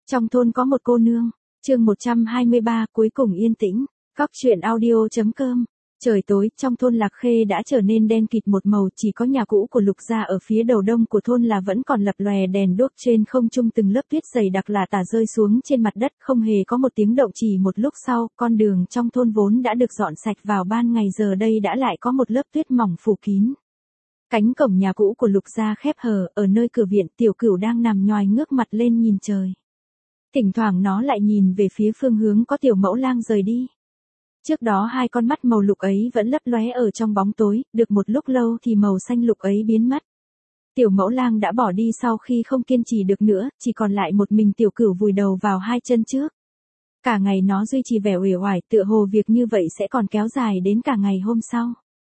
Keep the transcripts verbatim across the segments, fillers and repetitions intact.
Trong thôn có một cô nương, chương một trăm hai mươi ba, cuối cùng yên tĩnh, Cóc truyện audio.com. Trời tối, trong thôn Lạc Khê đã trở nên đen kịt một màu, chỉ có nhà cũ của Lục gia ở phía đầu đông của thôn là vẫn còn lập lòe đèn đuốc, trên không trung từng lớp tuyết dày đặc lả tả rơi xuống trên mặt đất, không hề có một tiếng động. Chỉ một lúc sau, con đường trong thôn vốn đã được dọn sạch vào ban ngày giờ đây đã lại có một lớp tuyết mỏng phủ kín. Cánh cổng nhà cũ của Lục gia khép hờ, ở nơi cửa viện Tiểu Cửu đang nằm nhoài ngước mặt lên nhìn trời. Thỉnh thoảng nó lại nhìn về phía phương hướng có Tiểu Mẫu Lang rời đi. Trước đó hai con mắt màu lục ấy vẫn lấp lóe ở trong bóng tối, được một lúc lâu thì màu xanh lục ấy biến mất. Tiểu Mẫu Lang đã bỏ đi sau khi không kiên trì được nữa, chỉ còn lại một mình Tiểu Cửu vùi đầu vào hai chân trước. Cả ngày nó duy trì vẻ uể oải, tựa hồ việc như vậy sẽ còn kéo dài đến cả ngày hôm sau.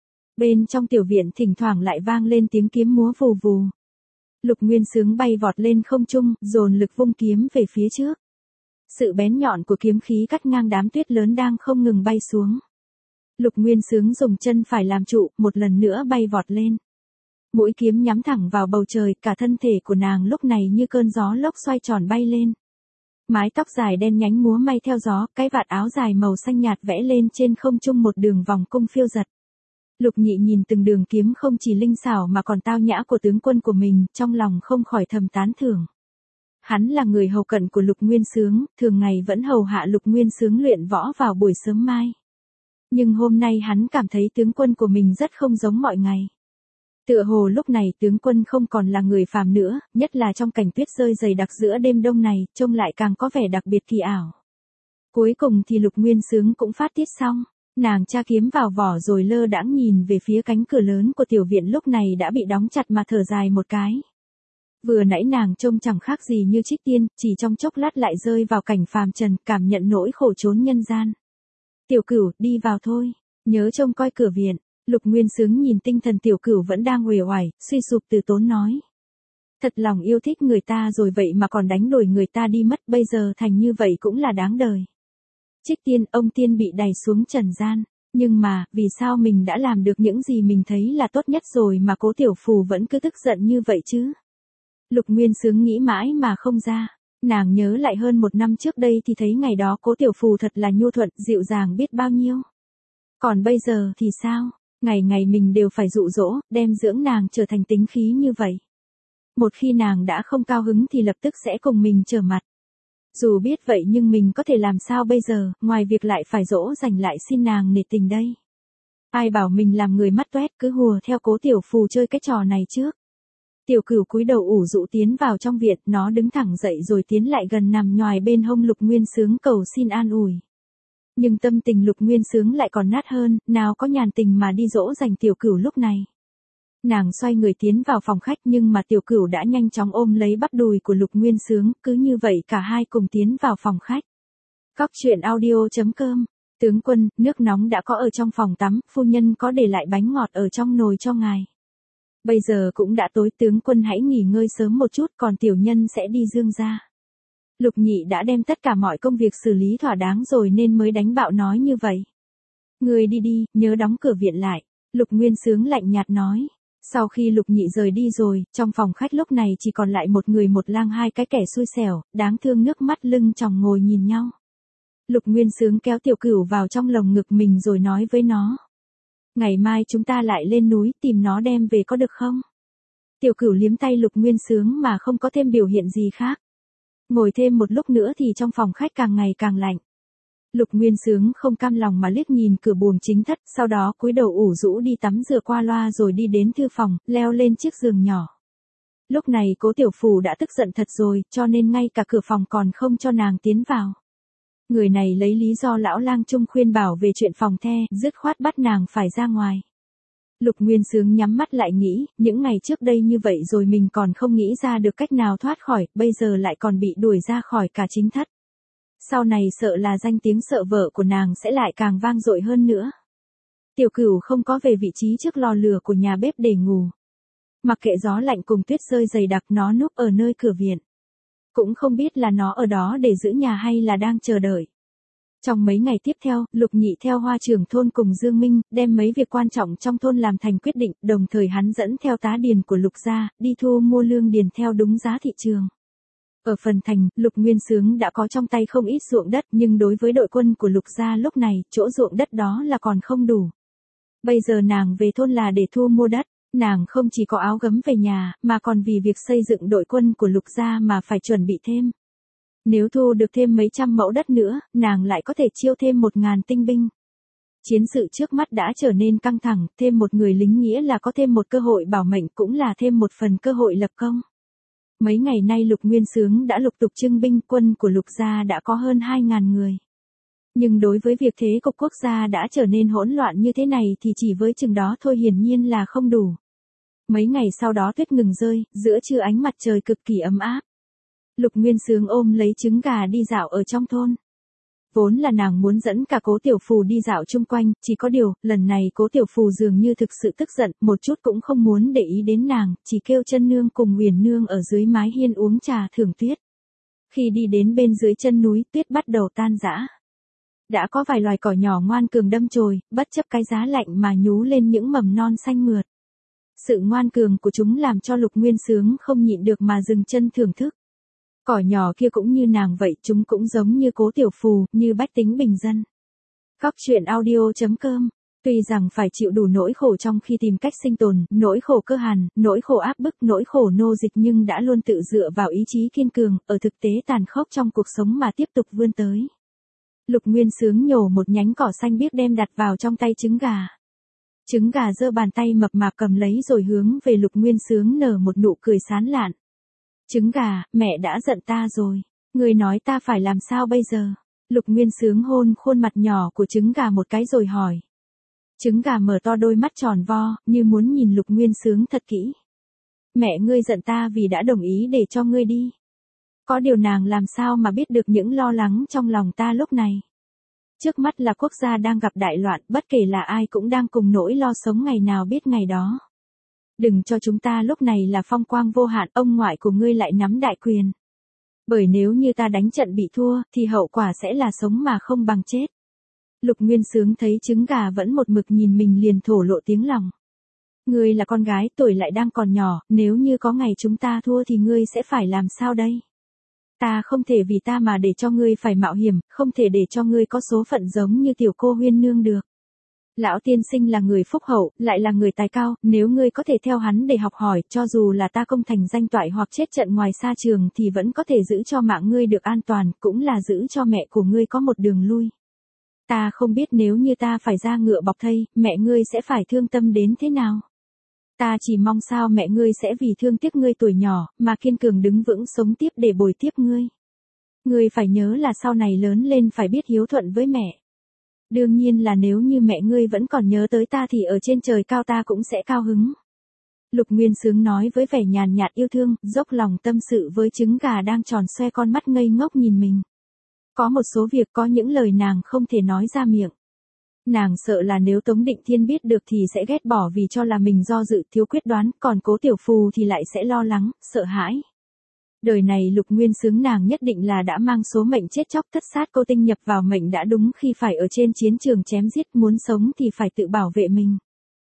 Bên trong tiểu viện thỉnh thoảng lại vang lên tiếng kiếm múa vù vù. Lục Nguyên Sướng bay vọt lên không trung, dồn lực vung kiếm về phía trước. Sự bén nhọn của kiếm khí cắt ngang đám tuyết lớn đang không ngừng bay xuống. Lục Nguyên Sướng dùng chân phải làm trụ, một lần nữa bay vọt lên. Mũi kiếm nhắm thẳng vào bầu trời, cả thân thể của nàng lúc này như cơn gió lốc xoay tròn bay lên. Mái tóc dài đen nhánh múa may theo gió, cái vạt áo dài màu xanh nhạt vẽ lên trên không trung một đường vòng cung phiêu giật. Lục Nhị nhìn từng đường kiếm không chỉ linh xảo mà còn tao nhã của tướng quân của mình, trong lòng không khỏi thầm tán thưởng. Hắn là người hầu cận của Lục Nguyên Sướng, thường ngày vẫn hầu hạ Lục Nguyên Sướng luyện võ vào buổi sớm mai. Nhưng hôm nay hắn cảm thấy tướng quân của mình rất không giống mọi ngày. Tựa hồ lúc này tướng quân không còn là người phàm nữa, nhất là trong cảnh tuyết rơi dày đặc giữa đêm đông này, trông lại càng có vẻ đặc biệt kỳ ảo. Cuối cùng thì Lục Nguyên Sướng cũng phát tiết xong. Nàng tra kiếm vào vỏ rồi lơ đãng nhìn về phía cánh cửa lớn của tiểu viện lúc này đã bị đóng chặt mà thở dài một cái. Vừa nãy nàng trông chẳng khác gì như trích tiên, chỉ trong chốc lát lại rơi vào cảnh phàm trần, cảm nhận nỗi khổ trốn nhân gian. Tiểu Cửu, đi vào thôi, nhớ trông coi cửa viện. Lục Nguyên Sướng nhìn tinh thần Tiểu Cửu vẫn đang uể oải, suy sụp từ tốn nói. Thật lòng yêu thích người ta rồi vậy mà còn đánh đuổi người ta đi mất, bây giờ thành như vậy cũng là đáng đời. Trích tiên, ông tiên bị đày xuống trần gian, nhưng mà, vì sao mình đã làm được những gì mình thấy là tốt nhất rồi mà Cố Tiểu Phù vẫn cứ tức giận như vậy chứ? Lục Nguyên Sướng nghĩ mãi mà không ra, nàng nhớ lại hơn một năm trước đây thì thấy ngày đó Cố Tiểu Phù thật là nhu thuận, dịu dàng biết bao nhiêu. Còn bây giờ thì sao, ngày ngày mình đều phải dụ dỗ, đem dưỡng nàng trở thành tính khí như vậy. Một khi nàng đã không cao hứng thì lập tức sẽ cùng mình trở mặt. Dù biết vậy nhưng mình có thể làm sao bây giờ, ngoài việc lại phải dỗ dành lại xin nàng nể tình đây. Ai bảo mình làm người mắt toét cứ hùa theo Cố Tiểu Phù chơi cái trò này trước. Tiểu Cửu cúi đầu ủ rũ tiến vào trong viện, nó đứng thẳng dậy rồi tiến lại gần nằm nhoài bên hông Lục Nguyên Sướng cầu xin an ủi. Nhưng tâm tình Lục Nguyên Sướng lại còn nát hơn, nào có nhàn tình mà đi dỗ dành Tiểu Cửu lúc này. Nàng xoay người tiến vào phòng khách nhưng mà Tiểu Cửu đã nhanh chóng ôm lấy bắp đùi của Lục Nguyên Sướng, cứ như vậy cả hai cùng tiến vào phòng khách. Cóc truyện audio.com. Tướng quân, nước nóng đã có ở trong phòng tắm, phu nhân có để lại bánh ngọt ở trong nồi cho ngài. Bây giờ cũng đã tối, tướng quân hãy nghỉ ngơi sớm một chút, còn tiểu nhân sẽ đi Dương gia. Lục Nhị đã đem tất cả mọi công việc xử lý thỏa đáng rồi nên mới đánh bạo nói như vậy. Người đi đi, nhớ đóng cửa viện lại. Lục Nguyên Sướng lạnh nhạt nói. Sau khi Lục Nhị rời đi rồi, trong phòng khách lúc này chỉ còn lại một người một lang hai cái kẻ xui xẻo, đáng thương nước mắt lưng tròng ngồi nhìn nhau. Lục Nguyên Sướng kéo Tiểu Cửu vào trong lồng ngực mình rồi nói với nó. Ngày mai chúng ta lại lên núi tìm nó đem về có được không? Tiểu Cửu liếm tay Lục Nguyên Sướng mà không có thêm biểu hiện gì khác. Ngồi thêm một lúc nữa thì trong phòng khách càng ngày càng lạnh. Lục Nguyên Sướng không cam lòng mà liếc nhìn cửa buồng chính thất, sau đó cúi đầu ủ rũ đi tắm rửa qua loa rồi đi đến thư phòng, leo lên chiếc giường nhỏ. Lúc này Cố Tiểu Phù đã tức giận thật rồi, cho nên ngay cả cửa phòng còn không cho nàng tiến vào. Người này lấy lý do lão lang trung khuyên bảo về chuyện phòng the, dứt khoát bắt nàng phải ra ngoài. Lục Nguyên Sướng nhắm mắt lại nghĩ, những ngày trước đây như vậy rồi mình còn không nghĩ ra được cách nào thoát khỏi, bây giờ lại còn bị đuổi ra khỏi cả chính thất. Sau này sợ là danh tiếng sợ vợ của nàng sẽ lại càng vang dội hơn nữa. Tiểu Cửu không có về vị trí trước lò lửa của nhà bếp để ngủ. Mặc kệ gió lạnh cùng tuyết rơi dày đặc, nó núp ở nơi cửa viện. Cũng không biết là nó ở đó để giữ nhà hay là đang chờ đợi. Trong mấy ngày tiếp theo, Lục Nhị theo Hoa trưởng thôn cùng Dương Minh, đem mấy việc quan trọng trong thôn làm thành quyết định, đồng thời hắn dẫn theo tá điền của Lục gia, đi thu mua lương điền theo đúng giá thị trường. Ở phần thành, Lục Nguyên Xướng đã có trong tay không ít ruộng đất, nhưng đối với đội quân của Lục gia lúc này, chỗ ruộng đất đó là còn không đủ. Bây giờ nàng về thôn là để thu mua đất, nàng không chỉ có áo gấm về nhà, mà còn vì việc xây dựng đội quân của Lục gia mà phải chuẩn bị thêm. Nếu thu được thêm mấy trăm mẫu đất nữa, nàng lại có thể chiêu thêm một ngàn tinh binh. Chiến sự trước mắt đã trở nên căng thẳng, thêm một người lính nghĩa là có thêm một cơ hội bảo mệnh, cũng là thêm một phần cơ hội lập công. Mấy ngày nay Lục Nguyên Xướng đã lục tục trưng binh, quân của Lục gia đã có hơn hai ngàn người. Nhưng đối với việc thế cục quốc gia đã trở nên hỗn loạn như thế này thì chỉ với chừng đó thôi hiển nhiên là không đủ. Mấy ngày sau đó tuyết ngừng rơi, giữa trưa ánh mặt trời cực kỳ ấm áp. Lục Nguyên Xướng ôm lấy trứng gà đi dạo ở trong thôn. Vốn là nàng muốn dẫn cả Cố Tiểu Phù đi dạo chung quanh, chỉ có điều, lần này Cố Tiểu Phù dường như thực sự tức giận, một chút cũng không muốn để ý đến nàng, chỉ kêu chân nương cùng Huyền nương ở dưới mái hiên uống trà thưởng tuyết. Khi đi đến bên dưới chân núi, tuyết bắt đầu tan rã. Đã có vài loài cỏ nhỏ ngoan cường đâm chồi, bất chấp cái giá lạnh mà nhú lên những mầm non xanh mượt. Sự ngoan cường của chúng làm cho Lục Nguyên Xướng không nhịn được mà dừng chân thưởng thức. Cỏ nhỏ kia cũng như nàng vậy, chúng cũng giống như Cố Tiểu Phù, như bách tính bình dân. Cóc truyện audio chấm com. Tuy rằng phải chịu đủ nỗi khổ trong khi tìm cách sinh tồn, nỗi khổ cơ hàn, nỗi khổ áp bức, nỗi khổ nô dịch, nhưng đã luôn tự dựa vào ý chí kiên cường, ở thực tế tàn khốc trong cuộc sống mà tiếp tục vươn tới. Lục Nguyên Xướng nhổ một nhánh cỏ xanh biếc đem đặt vào trong tay trứng gà. Trứng gà giơ bàn tay mập mạp cầm lấy rồi hướng về Lục Nguyên Xướng nở một nụ cười sán lạn. Trứng gà, mẹ đã giận ta rồi. Người nói ta phải làm sao bây giờ? Lục Nguyên Xướng hôn khuôn mặt nhỏ của trứng gà một cái rồi hỏi. Trứng gà mở to đôi mắt tròn vo, như muốn nhìn Lục Nguyên Xướng thật kỹ. Mẹ ngươi giận ta vì đã đồng ý để cho ngươi đi. Có điều nàng làm sao mà biết được những lo lắng trong lòng ta lúc này. Trước mắt là quốc gia đang gặp đại loạn, bất kể là ai cũng đang cùng nỗi lo sống ngày nào biết ngày đó. Đừng cho chúng ta lúc này là phong quang vô hạn, ông ngoại của ngươi lại nắm đại quyền. Bởi nếu như ta đánh trận bị thua, thì hậu quả sẽ là sống mà không bằng chết. Lục Nguyên Xướng thấy trứng gà vẫn một mực nhìn mình liền thổ lộ tiếng lòng. Ngươi là con gái, tuổi lại đang còn nhỏ, nếu như có ngày chúng ta thua thì ngươi sẽ phải làm sao đây? Ta không thể vì ta mà để cho ngươi phải mạo hiểm, không thể để cho ngươi có số phận giống như tiểu cô Huyên nương được. Lão tiên sinh là người phúc hậu, lại là người tài cao, nếu ngươi có thể theo hắn để học hỏi, cho dù là ta công thành danh toại hoặc chết trận ngoài xa trường thì vẫn có thể giữ cho mạng ngươi được an toàn, cũng là giữ cho mẹ của ngươi có một đường lui. Ta không biết nếu như ta phải ra ngựa bọc thây, mẹ ngươi sẽ phải thương tâm đến thế nào. Ta chỉ mong sao mẹ ngươi sẽ vì thương tiếc ngươi tuổi nhỏ, mà kiên cường đứng vững sống tiếp để bồi tiếp ngươi. Ngươi phải nhớ là sau này lớn lên phải biết hiếu thuận với mẹ. Đương nhiên là nếu như mẹ ngươi vẫn còn nhớ tới ta thì ở trên trời cao ta cũng sẽ cao hứng. Lục Nguyên Xướng nói với vẻ nhàn nhạt yêu thương, dốc lòng tâm sự với trứng gà đang tròn xoe con mắt ngây ngốc nhìn mình. Có một số việc, có những lời nàng không thể nói ra miệng. Nàng sợ là nếu Tống Định Thiên biết được thì sẽ ghét bỏ vì cho là mình do dự thiếu quyết đoán, còn Cố Tiểu Phù thì lại sẽ lo lắng, sợ hãi. Đời này Lục Nguyên Xướng nàng nhất định là đã mang số mệnh chết chóc thất sát cô tinh nhập vào mệnh đã đúng khi phải ở trên chiến trường chém giết, muốn sống thì phải tự bảo vệ mình.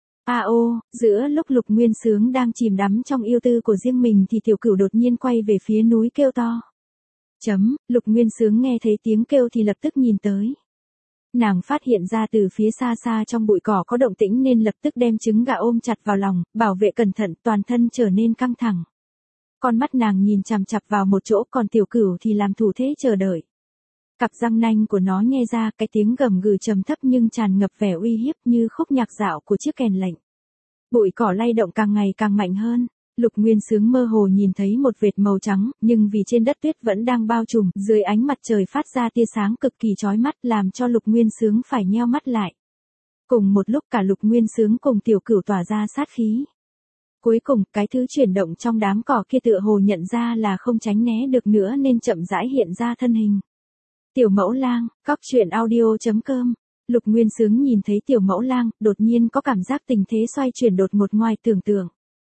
A ô, giữa lúc Lục Nguyên Xướng đang chìm đắm trong yêu tư của riêng mình thì Tiểu Cửu đột nhiên quay về phía núi kêu to. Chấm, Lục Nguyên Xướng nghe thấy tiếng kêu thì lập tức nhìn tới. Nàng phát hiện ra từ phía xa xa trong bụi cỏ có động tĩnh nên lập tức đem trứng gà ôm chặt vào lòng, bảo vệ cẩn thận, toàn thân trở nên căng thẳng. Con mắt nàng nhìn chằm chằm vào một chỗ, còn Tiểu Cửu thì làm thủ thế chờ đợi. Cặp răng nanh của nó nhe ra, cái tiếng gầm gừ trầm thấp nhưng tràn ngập vẻ uy hiếp như khúc nhạc dạo của chiếc kèn lệnh. Bụi cỏ lay động càng ngày càng mạnh hơn. Lục Nguyên Xướng mơ hồ nhìn thấy một vệt màu trắng, nhưng vì trên đất tuyết vẫn đang bao trùm, dưới ánh mặt trời phát ra tia sáng cực kỳ chói mắt, làm cho Lục Nguyên Xướng phải nheo mắt lại. Cùng một lúc cả Lục Nguyên Xướng cùng Tiểu Cửu tỏa ra sát khí. Cuối cùng, cái thứ chuyển động trong đám cỏ kia tựa hồ nhận ra là không tránh né được nữa nên chậm rãi hiện ra thân hình. Tiểu Mẫu Lang, cóc truyện audio chấm com. Lục Nguyên Xướng nhìn thấy Tiểu Mẫu Lang, đột nhiên có cảm giác tình thế xoay chuyển đột ngột ngoài tưởng tượng.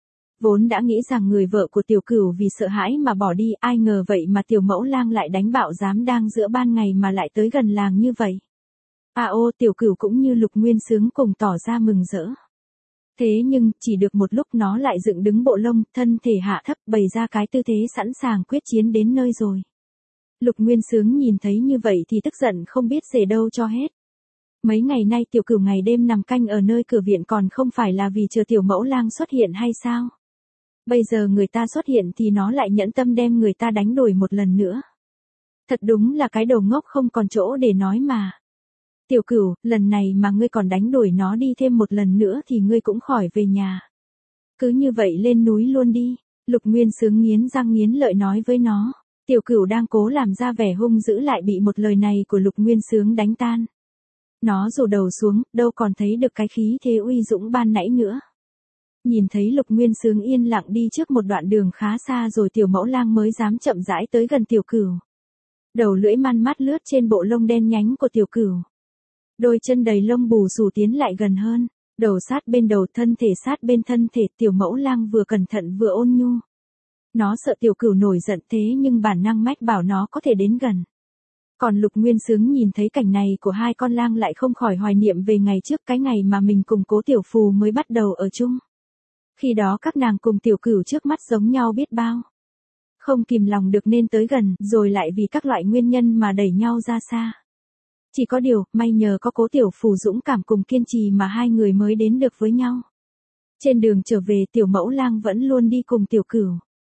Vốn đã nghĩ rằng người vợ của Tiểu Cửu vì sợ hãi mà bỏ đi, ai ngờ vậy mà Tiểu Mẫu Lang lại đánh bạo dám đang giữa ban ngày mà lại tới gần làng như vậy. À ô, Tiểu Cửu cũng như Lục Nguyên Xướng cùng tỏ ra mừng rỡ. Thế nhưng, chỉ được một lúc nó lại dựng đứng bộ lông, thân thể hạ thấp bày ra cái tư thế sẵn sàng quyết chiến đến nơi rồi. Lục Nguyên Sướng nhìn thấy như vậy thì tức giận không biết rể đâu cho hết. Mấy ngày nay Tiểu Cửu ngày đêm nằm canh ở nơi cửa viện còn không phải là vì chờ Tiểu Mẫu Lang xuất hiện hay sao? Bây giờ người ta xuất hiện thì nó lại nhẫn tâm đem người ta đánh đuổi một lần nữa. Thật đúng là cái đầu ngốc không còn chỗ để nói mà. Tiểu Cửu, lần này mà ngươi còn đánh đuổi nó đi thêm một lần nữa thì ngươi cũng khỏi về nhà. Cứ như vậy lên núi luôn đi. Lục Nguyên Sướng nghiến răng nghiến lợi nói với nó. Tiểu Cửu đang cố làm ra vẻ hung dữ lại bị một lời này của Lục Nguyên Sướng đánh tan. Nó rủ đầu xuống, đâu còn thấy được cái khí thế uy dũng ban nãy nữa. Nhìn thấy Lục Nguyên Sướng yên lặng đi trước một đoạn đường khá xa rồi Tiểu Mẫu Lang mới dám chậm rãi tới gần Tiểu Cửu. Đầu lưỡi man mắt lướt trên bộ lông đen nhánh của Tiểu Cửu. Đôi chân đầy lông bù xù tiến lại gần hơn, đầu sát bên đầu, thân thể sát bên thân thể. Tiểu Mẫu Lang vừa cẩn thận vừa ôn nhu. Nó sợ Tiểu Cửu nổi giận thế nhưng bản năng mách bảo nó có thể đến gần. Còn Lục Nguyên Sướng nhìn thấy cảnh này của hai con lang lại không khỏi hoài niệm về ngày trước, cái ngày mà mình cùng Cố Tiểu Phù mới bắt đầu ở chung. Khi đó các nàng cùng Tiểu Cửu trước mắt giống nhau biết bao. Không kìm lòng được nên tới gần, rồi lại vì các loại nguyên nhân mà đẩy nhau ra xa. Chỉ có điều, may nhờ có Cố Tiểu Phù dũng cảm cùng kiên trì mà hai người mới đến được với nhau. Trên đường trở về Tiểu Mẫu Lang vẫn luôn đi cùng Tiểu Cửu.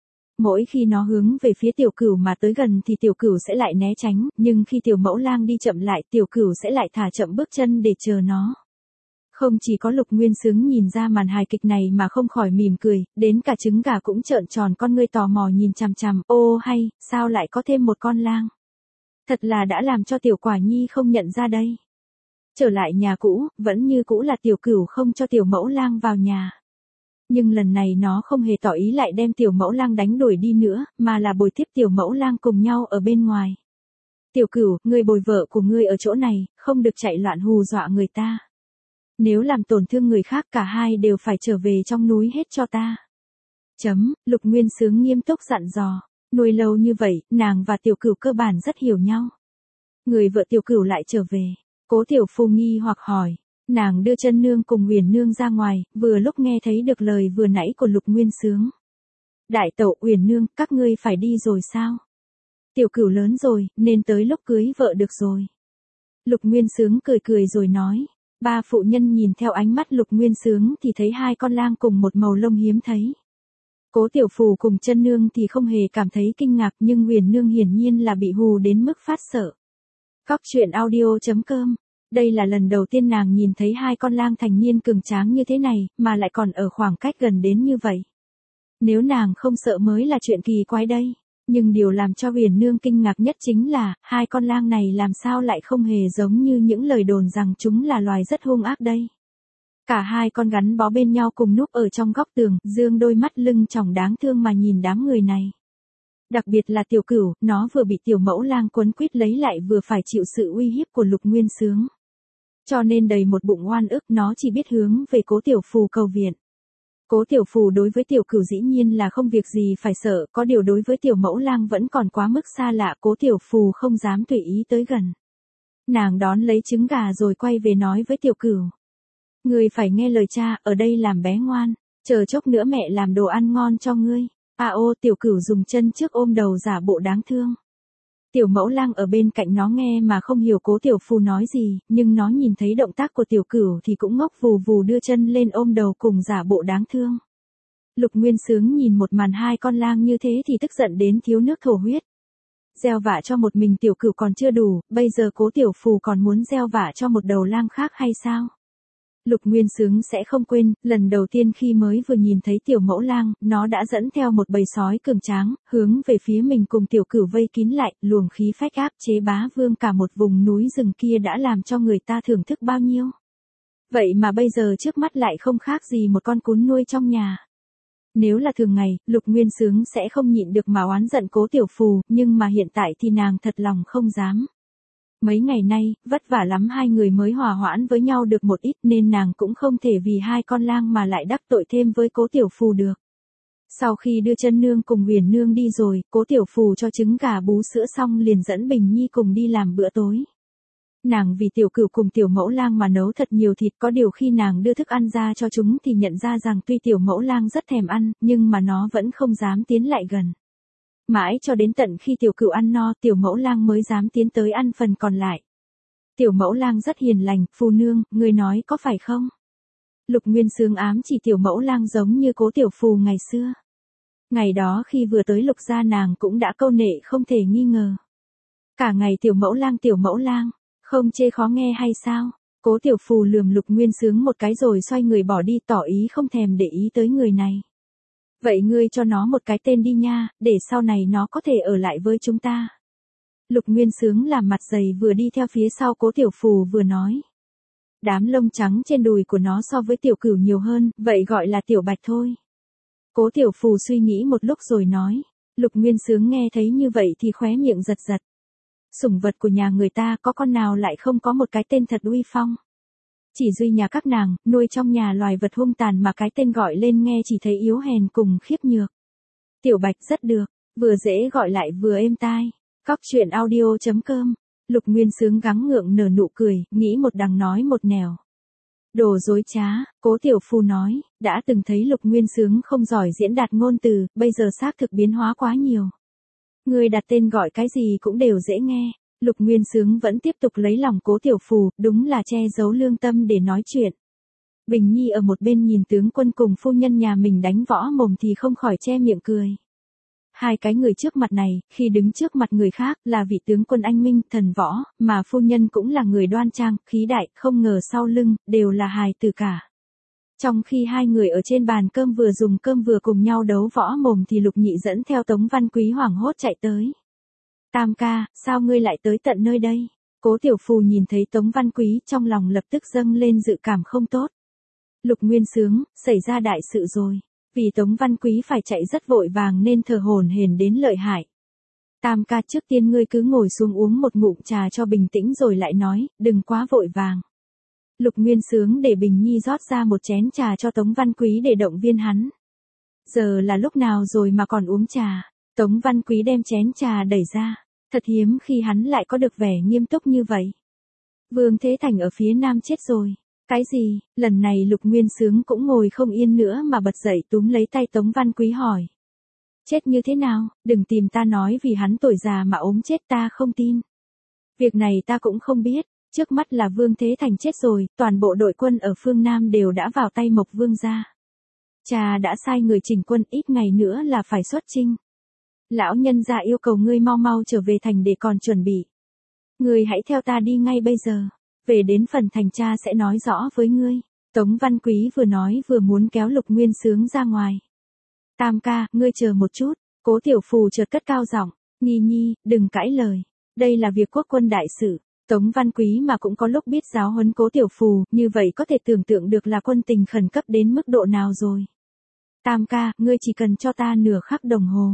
Mỗi khi nó hướng về phía Tiểu Cửu mà tới gần thì Tiểu Cửu sẽ lại né tránh, nhưng khi Tiểu Mẫu Lang đi chậm lại Tiểu Cửu sẽ lại thả chậm bước chân để chờ nó. Không chỉ có Lục Nguyên Sướng nhìn ra màn hài kịch này mà không khỏi mỉm cười, đến cả trứng gà cũng trợn tròn con ngươi tò mò nhìn chằm chằm, ô hay, sao lại có thêm một con lang? Thật là đã làm cho Tiểu Quả Nhi không nhận ra đây. Trở lại nhà cũ, vẫn như cũ là Tiểu Cửu không cho Tiểu Mẫu Lang vào nhà. Nhưng lần này nó không hề tỏ ý lại đem Tiểu Mẫu Lang đánh đuổi đi nữa, mà là bồi tiếp Tiểu Mẫu Lang cùng nhau ở bên ngoài. Tiểu Cửu, ngươi bồi vợ của ngươi ở chỗ này, không được chạy loạn hù dọa người ta. Nếu làm tổn thương người khác cả hai đều phải trở về trong núi hết cho ta. Chấm, Lục Nguyên Sướng nghiêm túc dặn dò. Nuôi lâu như vậy, nàng và Tiểu Cửu cơ bản rất hiểu nhau. Người vợ Tiểu Cửu lại trở về. Cố Tiểu Phù nghi hoặc hỏi. Nàng đưa Chân Nương cùng Uyển Nương ra ngoài, vừa lúc nghe thấy được lời vừa nãy của Lục Nguyên Sướng. Đại tẩu, Uyển Nương, các ngươi phải đi rồi sao? Tiểu Cửu lớn rồi, nên tới lúc cưới vợ được rồi. Lục Nguyên Sướng cười cười rồi nói. Ba phụ nhân nhìn theo ánh mắt Lục Nguyên Sướng thì thấy hai con lang cùng một màu lông hiếm thấy. Cố Tiểu Phù cùng Chân Nương thì không hề cảm thấy kinh ngạc, nhưng Uyển Nương hiển nhiên là bị hù đến mức phát sợ. Cóc truyện audio chấm com. Đây là lần đầu tiên nàng nhìn thấy hai con lang thành niên cường tráng như thế này, mà lại còn ở khoảng cách gần đến như vậy. Nếu nàng không sợ mới là chuyện kỳ quái đây. Nhưng điều làm cho Uyển Nương kinh ngạc nhất chính là, hai con lang này làm sao lại không hề giống như những lời đồn rằng chúng là loài rất hung ác đây. Cả hai con gắn bó bên nhau cùng núp ở trong góc tường, dương đôi mắt lưng tròng đáng thương mà nhìn đám người này. Đặc biệt là Tiểu Cửu, nó vừa bị Tiểu Mẫu Lang quấn quýt lấy lại vừa phải chịu sự uy hiếp của Lục Nguyên Sướng. Cho nên đầy một bụng oan ức, nó chỉ biết hướng về Cố Tiểu Phù cầu viện. Cố Tiểu Phù đối với Tiểu Cửu dĩ nhiên là không việc gì phải sợ, có điều đối với Tiểu Mẫu Lang vẫn còn quá mức xa lạ, Cố Tiểu Phù không dám tùy ý tới gần. Nàng đón lấy trứng gà rồi quay về nói với Tiểu Cửu. Ngươi phải nghe lời cha, ở đây làm bé ngoan, chờ chốc nữa mẹ làm đồ ăn ngon cho ngươi. À ô, Tiểu Cửu dùng chân trước ôm đầu giả bộ đáng thương. Tiểu Mẫu Lang ở bên cạnh nó nghe mà không hiểu Cố Tiểu Phù nói gì, nhưng nó nhìn thấy động tác của Tiểu Cửu thì cũng ngốc vù vù đưa chân lên ôm đầu cùng giả bộ đáng thương. Lục Nguyên Sướng nhìn một màn hai con lang như thế thì tức giận đến thiếu nước thổ huyết. Gieo vạ cho một mình Tiểu Cửu còn chưa đủ, bây giờ Cố Tiểu Phù còn muốn gieo vạ cho một đầu lang khác hay sao? Lục Nguyên Sướng sẽ không quên, lần đầu tiên khi mới vừa nhìn thấy Tiểu Mẫu Lang, nó đã dẫn theo một bầy sói cường tráng, hướng về phía mình cùng Tiểu Cửu vây kín lại, luồng khí phách áp chế bá vương cả một vùng núi rừng kia đã làm cho người ta thưởng thức bao nhiêu. Vậy mà bây giờ trước mắt lại không khác gì một con cún nuôi trong nhà. Nếu là thường ngày, Lục Nguyên Sướng sẽ không nhịn được mà oán giận Cố Tiểu Phù, nhưng mà hiện tại thì nàng thật lòng không dám. Mấy ngày nay, vất vả lắm hai người mới hòa hoãn với nhau được một ít nên nàng cũng không thể vì hai con lang mà lại đắc tội thêm với Cố Tiểu Phù được. Sau khi đưa Chân Nương cùng Uyển Nương đi rồi, Cố Tiểu Phù cho trứng gà bú sữa xong liền dẫn Bình Nhi cùng đi làm bữa tối. Nàng vì tiểu cửu cùng tiểu mẫu lang mà nấu thật nhiều thịt, có điều khi nàng đưa thức ăn ra cho chúng thì nhận ra rằng tuy tiểu mẫu lang rất thèm ăn, nhưng mà nó vẫn không dám tiến lại gần. Mãi cho đến tận khi tiểu cửu ăn no, tiểu mẫu lang mới dám tiến tới ăn phần còn lại. Tiểu mẫu lang rất hiền lành, phù nương, ngươi nói có phải không? Lục Nguyên Xướng ám chỉ tiểu mẫu lang giống như Cố Tiểu Phù ngày xưa. Ngày đó khi vừa tới Lục gia nàng cũng đã câu nệ không thể nghi ngờ. Cả ngày tiểu mẫu lang tiểu mẫu lang, không chê khó nghe hay sao? Cố Tiểu Phù lườm Lục Nguyên Xướng một cái rồi xoay người bỏ đi, tỏ ý không thèm để ý tới người này. Vậy ngươi cho nó một cái tên đi nha, để sau này nó có thể ở lại với chúng ta. Lục Nguyên Xướng làm mặt dày vừa đi theo phía sau Cố Tiểu Phù vừa nói. Đám lông trắng trên đùi của nó so với tiểu cửu nhiều hơn, vậy gọi là tiểu bạch thôi. Cố Tiểu Phù suy nghĩ một lúc rồi nói. Lục Nguyên Xướng nghe thấy như vậy thì khóe miệng giật giật. Sủng vật của nhà người ta có con nào lại không có một cái tên thật uy phong. Chỉ duy nhà các nàng, nuôi trong nhà loài vật hung tàn mà cái tên gọi lên nghe chỉ thấy yếu hèn cùng khiếp nhược. Tiểu Bạch rất được, vừa dễ gọi lại vừa êm tai. Cóc truyện audio chấm com. Lục Nguyên Xướng gắng ngượng nở nụ cười, nghĩ một đằng nói một nẻo. Đồ dối trá, Cố Tiểu Phù nói, đã từng thấy Lục Nguyên Xướng không giỏi diễn đạt ngôn từ, bây giờ xác thực biến hóa quá nhiều. Người đặt tên gọi cái gì cũng đều dễ nghe. Lục Nguyên Xướng vẫn tiếp tục lấy lòng Cố Tiểu Phù, đúng là che giấu lương tâm để nói chuyện. Bình Nhi ở một bên nhìn tướng quân cùng phu nhân nhà mình đánh võ mồm thì không khỏi che miệng cười. Hai cái người trước mặt này, khi đứng trước mặt người khác là vị tướng quân anh minh, thần võ, mà phu nhân cũng là người đoan trang, khí đại, không ngờ sau lưng, đều là hài tử cả. Trong khi hai người ở trên bàn cơm vừa dùng cơm vừa cùng nhau đấu võ mồm thì Lục Nhị dẫn theo Tống Văn Quý hoảng hốt chạy tới. Tam ca, sao ngươi lại tới tận nơi đây? Cố Tiểu Phù nhìn thấy Tống Văn Quý trong lòng lập tức dâng lên dự cảm không tốt. Lục Nguyên Xướng, xảy ra đại sự rồi. Vì Tống Văn Quý phải chạy rất vội vàng nên thở hổn hển đến lợi hại. Tam ca, trước tiên ngươi cứ ngồi xuống uống một ngụm trà cho bình tĩnh rồi lại nói, đừng quá vội vàng. Lục Nguyên Xướng để Bình Nhi rót ra một chén trà cho Tống Văn Quý để động viên hắn. Giờ là lúc nào rồi mà còn uống trà? Tống Văn Quý đem chén trà đẩy ra. Thật hiếm khi hắn lại có được vẻ nghiêm túc như vậy. Vương Thế Thành ở phía nam chết rồi. Cái gì? Lần này Lục Nguyên Xướng cũng ngồi không yên nữa mà bật dậy túm lấy tay Tống Văn Quý hỏi. Chết như thế nào? Đừng tìm ta nói vì hắn tuổi già mà ốm chết, ta không tin. Việc này ta cũng không biết. Trước mắt là Vương Thế Thành chết rồi, toàn bộ đội quân ở phương Nam đều đã vào tay Mộc Vương gia. Cha đã sai người chỉnh quân, ít ngày nữa là phải xuất chinh. Lão nhân gia yêu cầu ngươi mau mau trở về thành để còn chuẩn bị. Ngươi hãy theo ta đi ngay bây giờ. Về đến phần thành cha sẽ nói rõ với ngươi. Tống Văn Quý vừa nói vừa muốn kéo Lục Nguyên Xướng ra ngoài. Tam ca, ngươi chờ một chút. Cố Tiểu Phù chợt cất cao giọng. Nhi nhi, đừng cãi lời. Đây là việc quốc quân đại sự. Tống Văn Quý mà cũng có lúc biết giáo huấn Cố Tiểu Phù, như vậy có thể tưởng tượng được là quân tình khẩn cấp đến mức độ nào rồi. Tam ca, ngươi chỉ cần cho ta nửa khắc đồng hồ.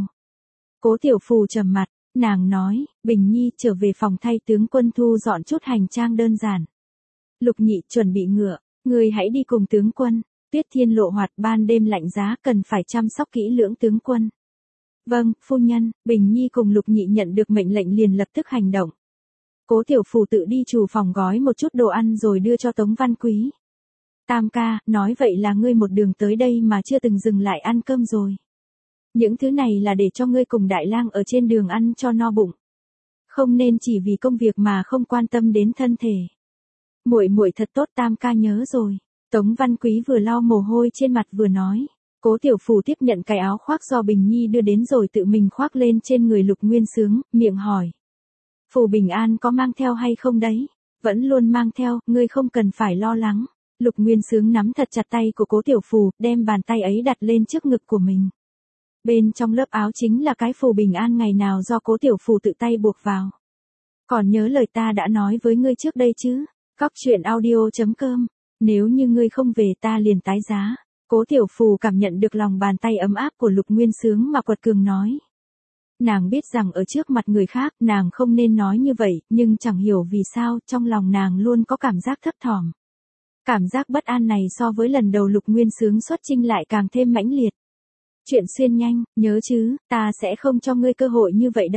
Cố Tiểu Phù trầm mặt, nàng nói, Bình Nhi trở về phòng thay tướng quân thu dọn chút hành trang đơn giản. Lục Nhị chuẩn bị ngựa, ngươi hãy đi cùng tướng quân. Tuyết thiên lộ hoạt, ban đêm lạnh giá, cần phải chăm sóc kỹ lưỡng tướng quân. Vâng, phu nhân. Bình Nhi cùng Lục Nhị nhận được mệnh lệnh liền lập tức hành động. Cố Tiểu Phù tự đi chủ phòng gói một chút đồ ăn rồi đưa cho Tống Văn Quý. Tam ca, nói vậy là ngươi một đường tới đây mà chưa từng dừng lại ăn cơm rồi. Những thứ này là để cho ngươi cùng Đại Lang ở trên đường ăn cho no bụng. Không nên chỉ vì công việc mà không quan tâm đến thân thể. Muội muội thật tốt, Tam ca nhớ rồi. Tống Văn Quý vừa lau mồ hôi trên mặt vừa nói. Cố Tiểu Phù tiếp nhận cái áo khoác do Bình Nhi đưa đến rồi tự mình khoác lên trên người Lục Nguyên Xướng, miệng hỏi. Phù Bình An có mang theo hay không đấy? Vẫn luôn mang theo, ngươi không cần phải lo lắng. Lục Nguyên Xướng nắm thật chặt tay của Cố Tiểu Phù, đem bàn tay ấy đặt lên trước ngực của mình. Bên trong lớp áo chính là cái phù Bình An ngày nào do Cố Tiểu Phù tự tay buộc vào. Còn nhớ lời ta đã nói với ngươi trước đây chứ? Cóc truyện audio chấm com. Nếu như ngươi không về ta liền tái giá. Cố Tiểu Phù cảm nhận được lòng bàn tay ấm áp của Lục Nguyên Xướng mà quật cường nói. Nàng biết rằng ở trước mặt người khác nàng không nên nói như vậy, nhưng chẳng hiểu vì sao trong lòng nàng luôn có cảm giác thấp thỏm. Cảm giác bất an này so với lần đầu Lục Nguyên Xướng xuất chinh lại càng thêm mãnh liệt. Chuyện xuyên nhanh, nhớ chứ, ta sẽ không cho ngươi cơ hội như vậy đâu.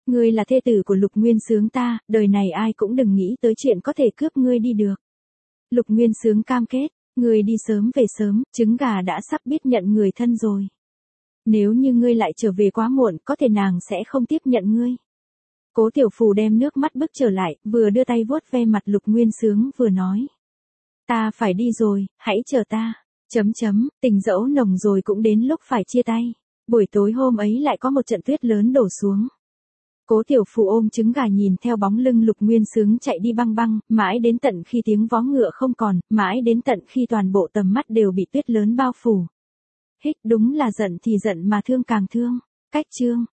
Ngươi là thê tử của Lục Nguyên Xướng ta, đời này ai cũng đừng nghĩ tới chuyện có thể cướp ngươi đi được. Lục Nguyên Xướng cam kết, ngươi đi sớm về sớm, trứng gà đã sắp biết nhận người thân rồi. Nếu như ngươi lại trở về quá muộn, có thể nàng sẽ không tiếp nhận ngươi. Cố Tiểu Phù đem nước mắt bước trở lại, vừa đưa tay vuốt ve mặt Lục Nguyên Xướng vừa nói. Ta phải đi rồi, hãy chờ ta. Chấm chấm, tình dẫu nồng rồi cũng đến lúc phải chia tay. Buổi tối hôm ấy lại có một trận tuyết lớn đổ xuống. Cố Tiểu Phù ôm trứng gà nhìn theo bóng lưng Lục Nguyên Xướng chạy đi băng băng, mãi đến tận khi tiếng vó ngựa không còn, mãi đến tận khi toàn bộ tầm mắt đều bị tuyết lớn bao phủ. Hích, đúng là giận thì giận mà thương càng thương. Cách chương